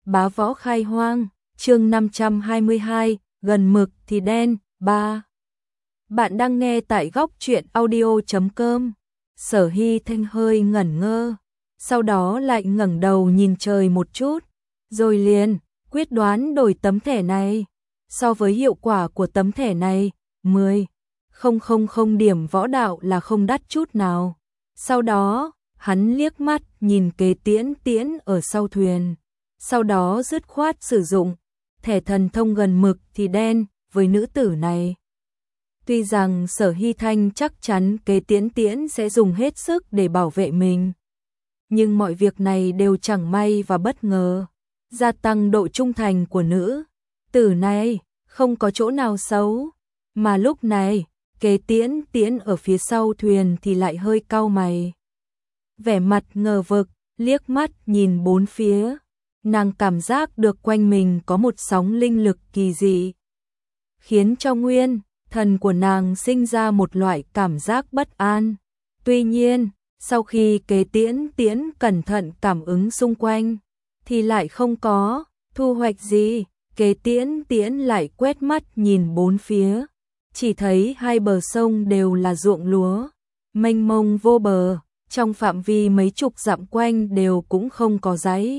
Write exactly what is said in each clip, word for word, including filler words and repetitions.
Bá võ khai hoang, chương năm trăm hai mươi hai, gần mực thì đen, ba. Bạn đang nghe tại góc truyện audio chấm com. Sở Hy Thanh hơi ngẩn ngơ, sau đó lại ngẩng đầu nhìn trời một chút, rồi liền quyết đoán đổi tấm thẻ này. So với hiệu quả của tấm thẻ này, mười nghìn điểm võ đạo là không đắt chút nào. Sau đó, hắn liếc mắt nhìn Kế Tiễn Tiễn ở sau thuyền, sau đó dứt khoát sử dụng thẻ thần thông gần mực thì đen với nữ tử này. Tuy rằng Sở Hy Thanh chắc chắn Kế Tiễn Tiễn sẽ dùng hết sức để bảo vệ mình, nhưng mọi việc này đều chẳng may và bất ngờ, gia tăng độ trung thành của nữ tử này không có chỗ nào xấu. Mà lúc này, Kế Tiễn Tiễn ở phía sau thuyền thì lại hơi cau mày, vẻ mặt ngờ vực, liếc mắt nhìn bốn phía. Nàng cảm giác được quanh mình có một sóng linh lực kỳ dị, khiến cho nguyên thần của nàng sinh ra một loại cảm giác bất an. Tuy nhiên, sau khi Kế Tiễn Tiễn cẩn thận cảm ứng xung quanh, thì lại không có thu hoạch gì. Kế Tiễn Tiễn lại quét mắt nhìn bốn phía, chỉ thấy hai bờ sông đều là ruộng lúa, mênh mông vô bờ, trong phạm vi mấy chục dặm quanh đều cũng không có dãy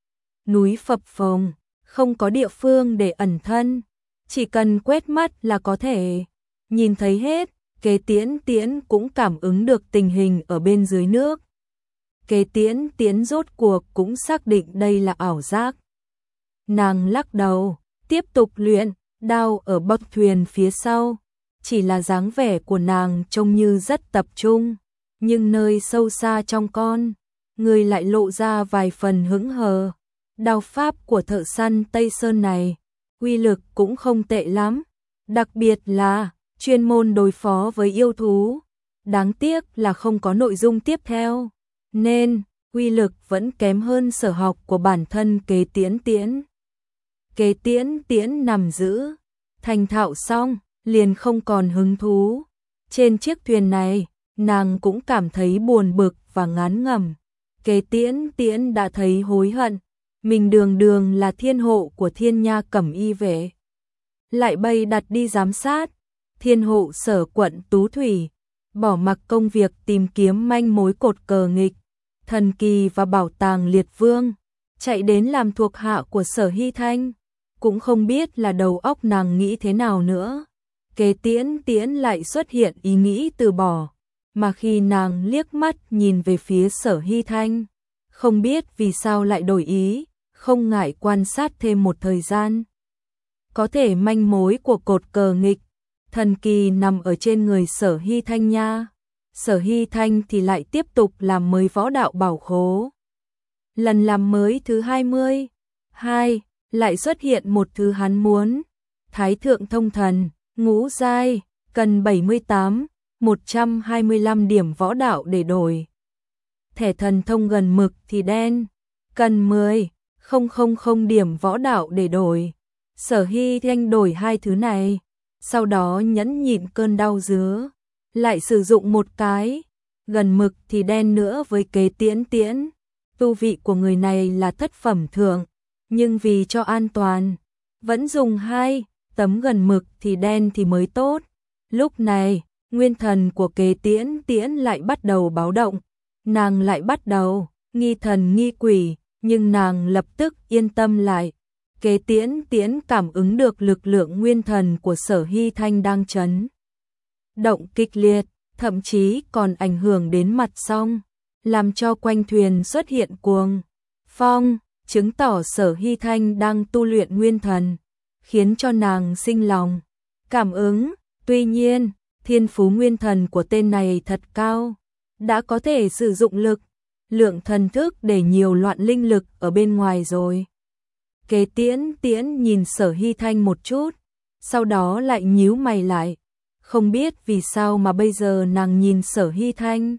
núi phập phồng, không có địa phương để ẩn thân, chỉ cần quét mắt là có thể nhìn thấy hết. Kế Tiễn Tiễn cũng cảm ứng được tình hình ở bên dưới nước. Kế Tiễn Tiễn rốt cuộc cũng xác định đây là ảo giác. Nàng lắc đầu, tiếp tục luyện đao ở bậc thuyền phía sau. Chỉ là dáng vẻ của nàng trông như rất tập trung, nhưng nơi sâu xa trong con người lại lộ ra vài phần hững hờ. Đao pháp của thợ săn Tây Sơn này, uy lực cũng không tệ lắm, đặc biệt là chuyên môn đối phó với yêu thú. Đáng tiếc là không có nội dung tiếp theo, nên uy lực vẫn kém hơn sở học của bản thân Kế Tiễn Tiễn. Kế Tiễn Tiễn nằm giữ thành thạo xong, liền không còn hứng thú. Trên chiếc thuyền này, nàng cũng cảm thấy buồn bực và ngán ngẩm. Kế Tiễn Tiễn đã thấy hối hận, mình đường đường là thiên hộ của Thiên Nha Cẩm Y Vệ, lại bay đặt đi giám sát thiên hộ Sở quận Tú Thủy, bỏ mặc công việc tìm kiếm manh mối cột cờ nghịch thần kỳ và bảo tàng Liệt Vương, chạy đến làm thuộc hạ của Sở Hy Thanh. Cũng không biết là đầu óc nàng nghĩ thế nào nữa. Kế Tiễn Tiễn lại xuất hiện ý nghĩ từ bỏ, mà khi nàng liếc mắt nhìn về phía Sở Hy Thanh, không biết vì sao lại đổi ý, không ngại quan sát thêm một thời gian. Có thể manh mối của cột cờ nghịch thần kỳ nằm ở trên người Sở Hy Thanh nha. Sở Hy Thanh thì lại tiếp tục làm mới võ đạo bảo khố. Lần làm mới thứ hai mươi hai, lại xuất hiện một thứ hắn muốn. Thái thượng thông thần, ngũ giai, cần bảy mươi tám, một trăm hai mươi lăm điểm võ đạo để đổi. Thẻ thần thông gần mực thì đen, cần mười nghìn điểm võ đạo để đổi. Sở Hy Thanh đổi hai thứ này, sau đó nhẫn nhịn cơn đau dứa, lại sử dụng một cái gần mực thì đen nữa với Kế Tiễn Tiễn. Tu vị của người này là thất phẩm thượng, nhưng vì cho an toàn, vẫn dùng hai tấm gần mực thì đen thì mới tốt. Lúc này, nguyên thần của Kế Tiễn Tiễn lại bắt đầu báo động, nàng lại bắt đầu nghi thần nghi quỷ, nhưng nàng lập tức yên tâm lại. Kế Tiễn Tiễn cảm ứng được lực lượng nguyên thần của Sở Hy Thanh đang chấn động kịch liệt, thậm chí còn ảnh hưởng đến mặt sông, làm cho quanh thuyền xuất hiện cuồng phong, chứng tỏ Sở Hy Thanh đang tu luyện nguyên thần, khiến cho nàng sinh lòng cảm ứng. Tuy nhiên, thiên phú nguyên thần của tên này thật cao, đã có thể sử dụng lực lượng thần thức để nhiều loạn linh lực ở bên ngoài rồi. Kế Tiễn Tiễn nhìn Sở Hy Thanh một chút, sau đó lại nhíu mày lại. Không biết vì sao mà bây giờ nàng nhìn Sở Hy Thanh,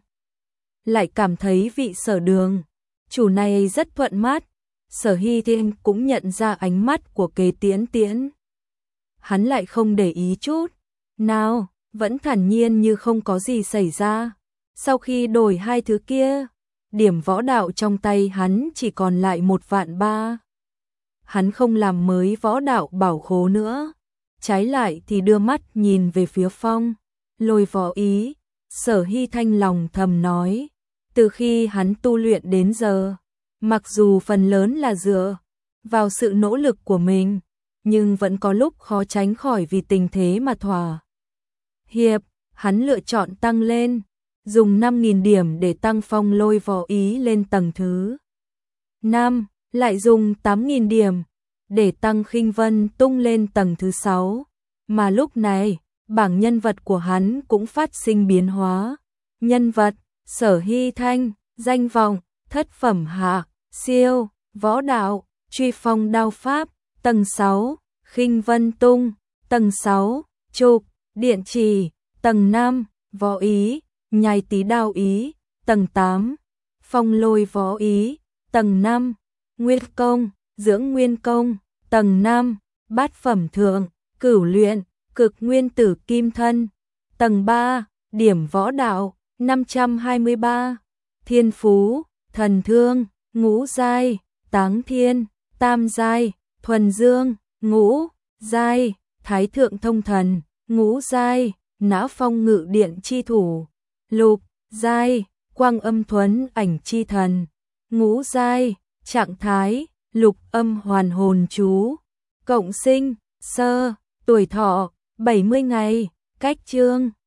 lại cảm thấy vị Sở Đường chủ này rất thuận mắt. Sở Hy Thanh cũng nhận ra ánh mắt của Kế Tiễn Tiễn. Hắn lại không để ý chút nào, vẫn thản nhiên như không có gì xảy ra. Sau khi đổi hai thứ kia, điểm võ đạo trong tay hắn chỉ còn lại một vạn ba. hắn không làm mới võ đạo bảo khố nữa, trái lại thì đưa mắt nhìn về phía Phong Lôi võ ý. Sở Hy Thanh lòng thầm nói, từ khi hắn tu luyện đến giờ, mặc dù phần lớn là dựa vào sự nỗ lực của mình, nhưng vẫn có lúc khó tránh khỏi vì tình thế mà thỏa hiệp, hắn lựa chọn tăng lên, dùng năm nghìn điểm để tăng Phong Lôi võ ý lên tầng thứ năm, lại dùng tám nghìn điểm để tăng Khinh Vân Tung lên tầng thứ sáu, mà lúc này, bảng nhân vật của hắn cũng phát sinh biến hóa. Nhân vật, Sở Hy Thanh, danh vọng, thất phẩm hạ, siêu, võ đạo, truy phong đao pháp, tầng sáu, Khinh Vân Tung, tầng sáu, trục, điện trì, tầng năm, võ ý, nhai tí đao ý, tầng tám, Phong Lôi võ ý, tầng năm, Nguyên công, dưỡng nguyên công, tầng năm, bát phẩm thượng, cửu luyện, cực nguyên tử kim thân, tầng ba, điểm võ đạo, năm trăm hai mươi ba, thiên phú, thần thương, ngũ giai, táng thiên, tam giai, thuần dương, ngũ giai, thái thượng thông thần, ngũ giai, nã phong ngự điện chi thủ, lục giai, quang âm thuấn ảnh chi thần, ngũ giai, trạng thái, lục âm hoàn hồn chú, cộng sinh, sơ, tuổi thọ, bảy mươi ngày, cách chương.